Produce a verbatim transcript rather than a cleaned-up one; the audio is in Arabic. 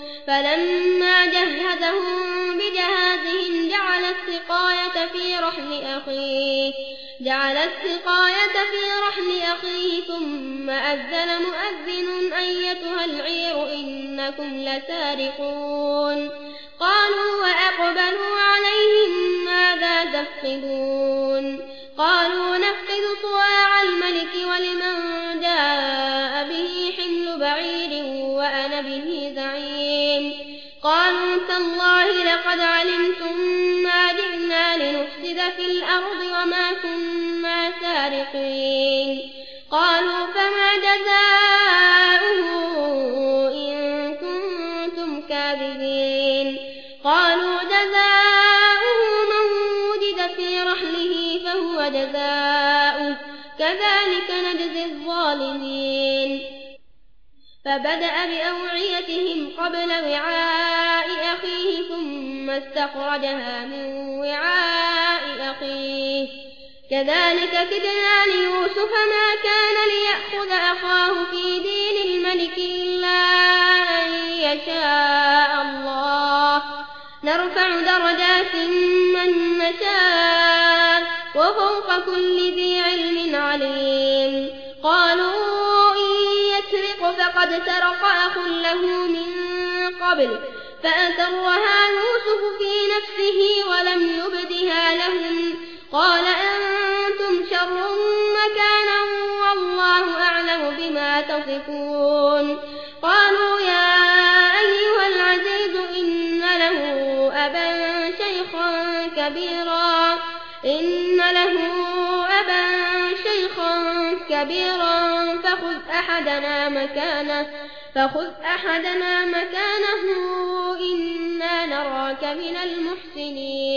فلما جهزهم بجهازهم جعل السقاية في رحل أخيه جعل السقاية في رحل أخيه ثم أذن مؤذن أيتها العير إنكم لسارقون قالوا وأقبلوا عليهم ماذا تفقدون قالوا نفقد صواع الملك ولمن جاء به حمل بعير وأنا به زعيم قالوا تالله لقد علمتم ما جئنا لنفسد في الأرض وما كنا سارقين قالوا فما جزاؤه إن كنتم كاذبين قالوا جزاؤه من وجد في رحله فهو جزاؤه كذلك نجزي الظالمين فبدأ بأوعيتهم قبل وعاء أخيه ثم استخرجها من وعاء أخيه كذلك كدنا ليوسف ما كان ليأخذ أخاه في دين الملك إلا أن يشاء الله نرفع درجات من نشاء وفوق كل ذي علم عليم قالوا إن يسرق فقد سرق أخ له من قبل فأسرها يوسف في نفسه ولم يبدها لهم قال أنتم شر مكانا والله أعلم بما تصفون قالوا يا أيها العزيز إن له أبا شيخا كبيرا إن له أبا شيخا كبيرا فخذ أحدنا مكانه فخذ أحدنا مكانه إنا نراك من المحسنين